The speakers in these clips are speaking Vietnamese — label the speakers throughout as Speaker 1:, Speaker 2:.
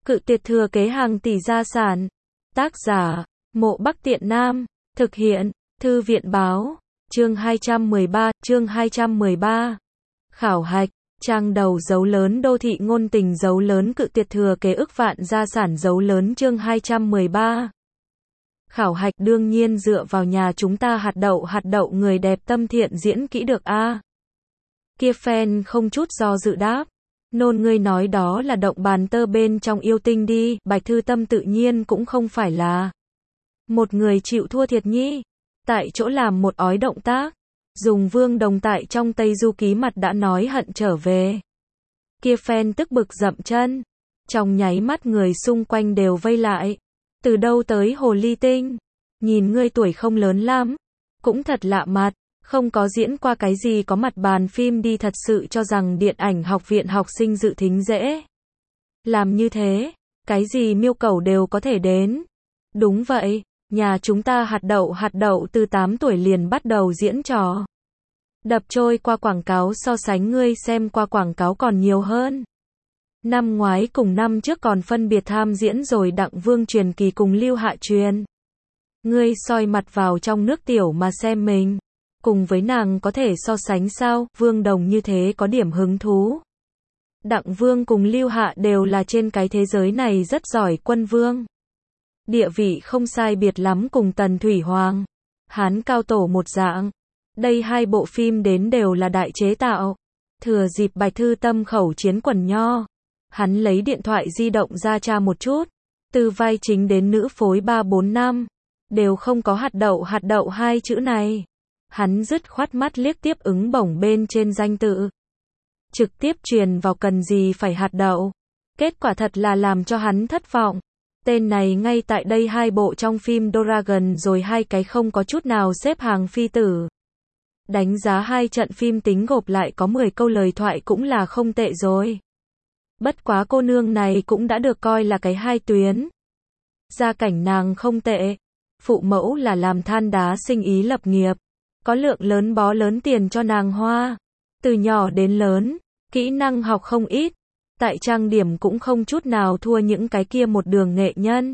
Speaker 1: Cự tuyệt thừa kế hàng tỷ gia sản. Tác giả, Mộ Bắc Tiện Nam. Thực hiện, Thư viện báo. Chương 213. Khảo hạch. Trang đầu dấu lớn đô thị ngôn tình dấu lớn cự tuyệt thừa kế ức vạn gia sản dấu lớn chương 213. Khảo hạch đương nhiên dựa vào nhà chúng ta hạt đậu người đẹp tâm thiện diễn kỹ được a. Kia fan không chút do dự đáp. Nôn ngươi nói đó là động bàn tơ bên trong yêu tinh đi, Bạch Thư Tâm tự nhiên cũng không phải là một người chịu thua thiệt nhỉ. Tại chỗ làm một ói động tác, dùng Vương Đồng tại trong Tây Du Ký mặt đã nói hận trở về. Kia fan tức bực dậm chân, trong nháy mắt người xung quanh đều vây lại. Từ đâu tới hồ ly tinh? Nhìn ngươi tuổi không lớn lắm, cũng thật lạ mặt, không có diễn qua cái gì có mặt bàn phim đi thật sự cho rằng điện ảnh học viện học sinh dự thính dễ. Làm như thế, cái gì miêu cầu đều có thể đến. Đúng vậy, nhà chúng ta hạt đậu từ 8 tuổi liền bắt đầu diễn trò. Đập trôi qua quảng cáo so sánh ngươi xem qua quảng cáo còn nhiều hơn. Năm ngoái cùng năm trước còn phân biệt tham diễn rồi Đặng Vương truyền kỳ cùng Lưu Hạ truyền. Ngươi soi mặt vào trong nước tiểu mà xem mình. Cùng với nàng có thể so sánh sao, Vương Đồng như thế có điểm hứng thú. Đặng Vương cùng Lưu Hạ đều là trên cái thế giới này rất giỏi quân vương. Địa vị không sai biệt lắm cùng Tần Thủy Hoàng. Hán cao tổ một dạng. Đây hai bộ phim đến đều là đại chế tạo. Thừa dịp Bạch Thư Tâm khẩu chiến quần nho. Hắn lấy điện thoại di động ra tra một chút. Từ vai chính đến nữ phối 3-4 năm. Đều không có hạt đậu hai chữ này. Hắn dứt khoát mắt liếc tiếp ứng bổng bên trên danh tự. Trực tiếp truyền vào cần gì phải hạt đậu. Kết quả thật là làm cho hắn thất vọng. Tên này ngay tại đây hai bộ trong phim Dragon rồi hai cái không có chút nào xếp hàng phi tử. Đánh giá hai trận phim tính gộp lại có 10 câu lời thoại cũng là không tệ rồi. Bất quá cô nương này cũng đã được coi là cái hai tuyến. Gia cảnh nàng không tệ. Phụ mẫu là làm than đá sinh ý lập nghiệp. Có lượng lớn bó lớn tiền cho nàng hoa. Từ nhỏ đến lớn, kỹ năng học không ít. Tại trang điểm cũng không chút nào thua những cái kia một đường nghệ nhân.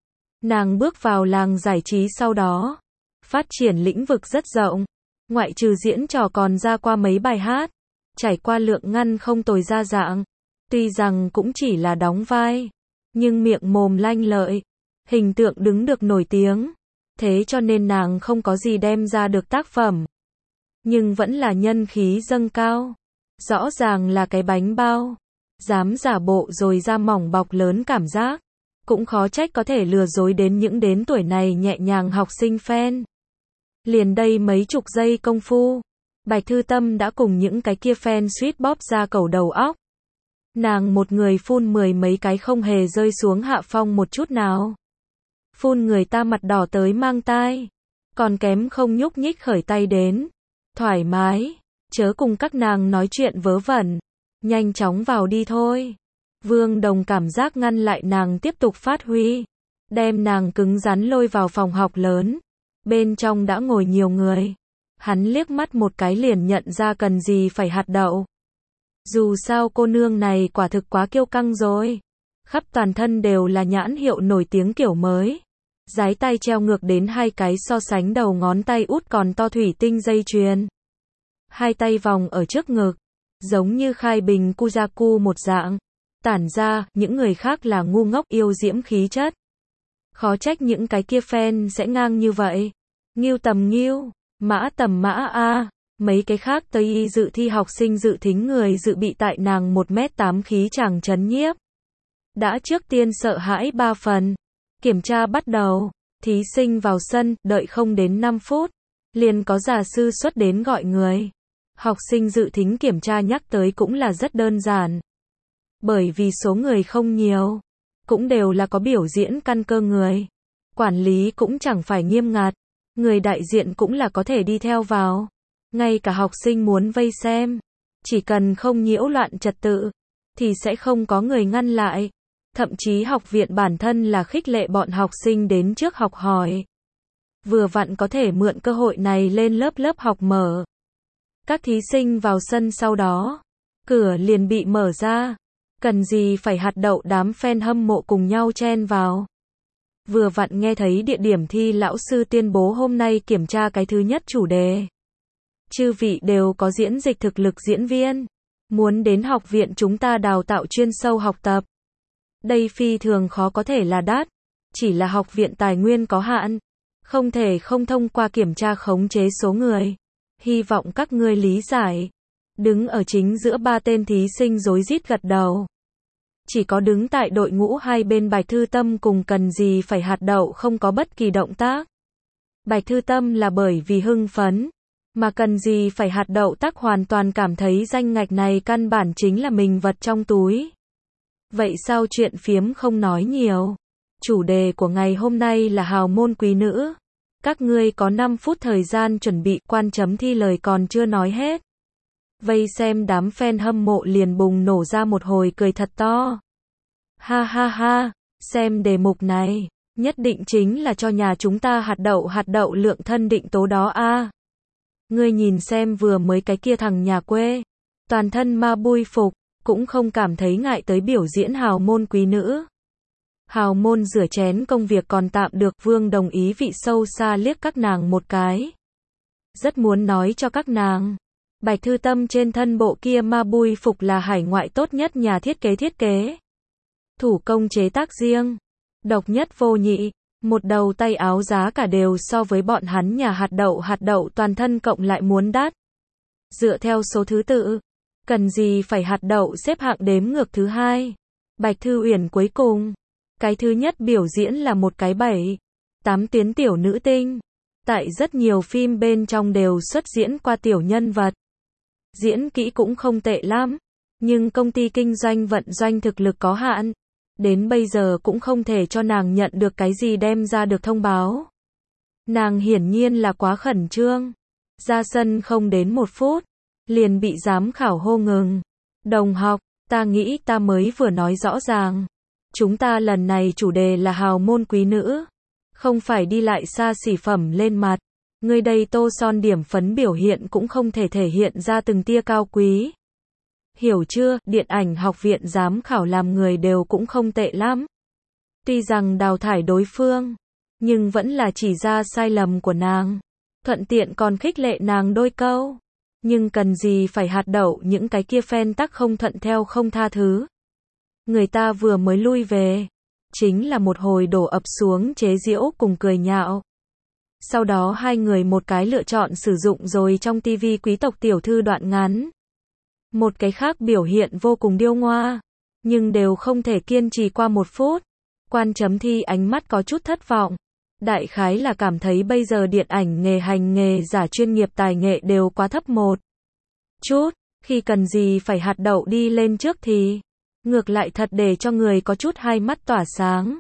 Speaker 1: Nàng bước vào làng giải trí sau đó. Phát triển lĩnh vực rất rộng. Ngoại trừ diễn trò còn ra qua mấy bài hát. Trải qua lượng ngăn không tồi ra dạng. Tuy rằng cũng chỉ là đóng vai. Nhưng miệng mồm lanh lợi. Hình tượng đứng được nổi tiếng. Thế cho nên nàng không có gì đem ra được tác phẩm. Nhưng vẫn là nhân khí dâng cao. Rõ ràng là cái bánh bao. Dám giả bộ rồi ra mỏng bọc lớn cảm giác. Cũng khó trách có thể lừa dối đến những đến tuổi này nhẹ nhàng học sinh fan. Liền đây mấy chục giây công phu. Bạch Thư Tâm đã cùng những cái kia fan suýt bóp ra cầu đầu óc. Nàng một người phun 10 mấy cái không hề rơi xuống hạ phong một chút nào. Phun người ta mặt đỏ tới mang tai. Còn kém không nhúc nhích khởi tay đến. Thoải mái. Chớ cùng các nàng nói chuyện vớ vẩn. Nhanh chóng vào đi thôi. Vương Đồng cảm giác ngăn lại nàng tiếp tục phát huy. Đem nàng cứng rắn lôi vào phòng học lớn. Bên trong đã ngồi nhiều người. Hắn liếc mắt một cái liền nhận ra cần gì phải hạt đậu. Dù sao cô nương này quả thực quá kiêu căng rồi. Khắp toàn thân đều là nhãn hiệu nổi tiếng kiểu mới. Dái tay treo ngược đến hai cái so sánh đầu ngón tay út còn to thủy tinh dây chuyền. Hai tay vòng ở trước ngực. Giống như khai bình Kujaku một dạng. Tản ra, những người khác là ngu ngốc yêu diễm khí chất. Khó trách những cái kia fan sẽ ngang như vậy. Nghiêu tầm nghiêu, mã tầm mã a. Mấy cái khác Tây y dự thi học sinh dự thính người dự bị tại nàng 1m8 khí chàng chấn nhiếp. Đã trước tiên sợ hãi 3 phần. Kiểm tra bắt đầu. Thí sinh vào sân, đợi không đến 5 phút. Liền có giả sư xuất đến gọi người. Học sinh dự thính kiểm tra nhắc tới cũng là rất đơn giản. Bởi vì số người không nhiều. Cũng đều là có biểu diễn căn cơ người. Quản lý cũng chẳng phải nghiêm ngặt. Người đại diện cũng là có thể đi theo vào. Ngay cả học sinh muốn vây xem. Chỉ cần không nhiễu loạn trật tự. Thì sẽ không có người ngăn lại. Thậm chí học viện bản thân là khích lệ bọn học sinh đến trước học hỏi. Vừa vặn có thể mượn cơ hội này lên lớp học mở. Các thí sinh vào sân sau đó. Cửa liền bị mở ra. Cần gì phải hạt đậu đám fan hâm mộ cùng nhau chen vào. Vừa vặn nghe thấy địa điểm thi lão sư tuyên bố hôm nay kiểm tra cái thứ nhất chủ đề. Chư vị đều có diễn dịch thực lực diễn viên. Muốn đến học viện chúng ta đào tạo chuyên sâu học tập. Đây phi thường khó có thể là đắt. Chỉ là học viện tài nguyên có hạn. Không thể không thông qua kiểm tra khống chế số người. Hy vọng các ngươi lý giải. Đứng ở chính giữa ba tên thí sinh rối rít gật đầu. Chỉ có đứng tại đội ngũ hai bên Bạch Thư Tâm cùng Cần Gì Phải hạt đậu không có bất kỳ động tác. Bạch Thư Tâm là bởi vì hưng phấn, mà Cần Gì Phải hạt đậu tắc hoàn toàn cảm thấy danh ngạch này căn bản chính là mình vật trong túi. Vậy sao chuyện phiếm không nói nhiều? Chủ đề của ngày hôm nay là hào môn quý nữ. Các ngươi có 5 phút thời gian chuẩn bị, quan chấm thi lời còn chưa nói hết. Vây xem đám fan hâm mộ liền bùng nổ ra một hồi cười thật to. Ha ha ha, xem đề mục này, nhất định chính là cho nhà chúng ta hạt đậu lượng thân định tố đó a. Ngươi nhìn xem vừa mới cái kia thằng nhà quê, toàn thân ma bui phục, cũng không cảm thấy ngại tới biểu diễn hào môn quý nữ. Hào môn rửa chén công việc còn tạm được, Vương đồng ý vị sâu xa liếc các nàng một cái. Rất muốn nói cho các nàng. Bạch Thư Tâm trên thân bộ kia ma bui phục là hải ngoại tốt nhất nhà thiết kế. Thủ công chế tác riêng. Độc nhất vô nhị. Một đầu tay áo giá cả đều so với bọn hắn nhà hạt đậu toàn thân cộng lại muốn đắt. Dựa theo số thứ tự. Cần Gì Phải hạt đậu xếp hạng đếm ngược thứ hai. Bạch Thư Uyển cuối cùng. Cái thứ nhất biểu diễn là một cái 7-8 tuyến tiểu nữ tinh. Tại rất nhiều phim bên trong đều xuất diễn qua tiểu nhân vật. Diễn kỹ cũng không tệ lắm, nhưng công ty kinh doanh vận doanh thực lực có hạn. Đến bây giờ cũng không thể cho nàng nhận được cái gì đem ra được thông báo. Nàng hiển nhiên là quá khẩn trương. Ra sân không đến 1 phút, liền bị giám khảo hô ngừng. Đồng học, ta nghĩ ta mới vừa nói rõ ràng. Chúng ta lần này chủ đề là hào môn quý nữ. Không phải đi lại xa xỉ phẩm lên mặt. Ngươi đây tô son điểm phấn biểu hiện cũng không thể thể hiện ra từng tia cao quý. Hiểu chưa, điện ảnh học viện giám khảo làm người đều cũng không tệ lắm. Tuy rằng đào thải đối phương, nhưng vẫn là chỉ ra sai lầm của nàng. Thuận tiện còn khích lệ nàng đôi câu. Nhưng Cần Gì Phải hạt đậu những cái kia fan tắc không thuận theo không tha thứ. Người ta vừa mới lui về. Chính là một hồi đổ ập xuống chế giễu cùng cười nhạo. Sau đó hai người một cái lựa chọn sử dụng rồi trong TV quý tộc tiểu thư đoạn ngắn. Một cái khác biểu hiện vô cùng điêu ngoa. Nhưng đều không thể kiên trì qua 1 phút. Quan chấm thi ánh mắt có chút thất vọng. Đại khái là cảm thấy bây giờ điện ảnh nghề hành nghề giả chuyên nghiệp tài nghệ đều quá thấp một chút. Khi Cần Gì Phải hạt đậu đi lên trước thì ngược lại thật để cho người có chút hai mắt tỏa sáng.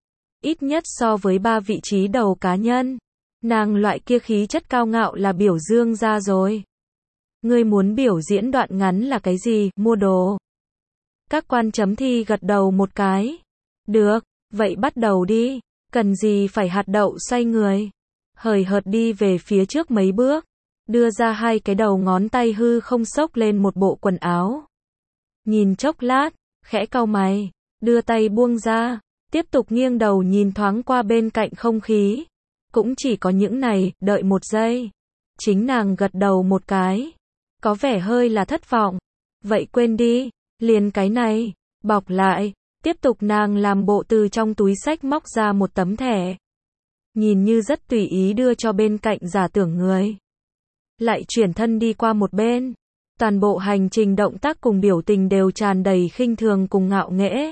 Speaker 1: Ít nhất so với 3 vị trí đầu cá nhân. Nàng loại kia khí chất cao ngạo là biểu dương ra rồi. Ngươi muốn biểu diễn đoạn ngắn là cái gì, mua đồ? Các quan chấm thi gật đầu một cái. Được, vậy bắt đầu đi. Cần Gì Phải hạt đậu xoay người. Hời hợt đi về phía trước mấy bước. Đưa ra hai cái đầu ngón tay hư không xốc lên một bộ quần áo. Nhìn chốc lát, khẽ cau mày. Đưa tay buông ra. Tiếp tục nghiêng đầu nhìn thoáng qua bên cạnh không khí. Cũng chỉ có những này, đợi 1 giây. Chính nàng gật đầu một cái. Có vẻ hơi là thất vọng. Vậy quên đi, liền cái này, bọc lại. Tiếp tục nàng làm bộ từ trong túi xách móc ra một tấm thẻ. Nhìn như rất tùy ý đưa cho bên cạnh giả tưởng người. Lại chuyển thân đi qua một bên. Toàn bộ hành trình động tác cùng biểu tình đều tràn đầy khinh thường cùng ngạo nghễ.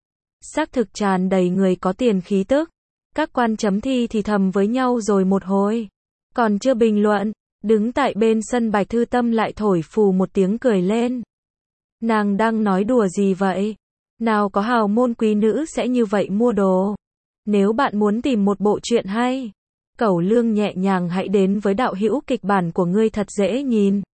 Speaker 1: Xác thực tràn đầy người có tiền khí tức. Các quan chấm thi thì thầm với nhau rồi một hồi. Còn chưa bình luận, đứng tại bên sân Bạch Thư Tâm lại thổi phù một tiếng cười lên. Nàng đang nói đùa gì vậy? Nào có hào môn quý nữ sẽ như vậy mua đồ. Nếu bạn muốn tìm một bộ truyện hay, cẩu lương nhẹ nhàng hãy đến với đạo hữu kịch bản của ngươi thật dễ nhìn.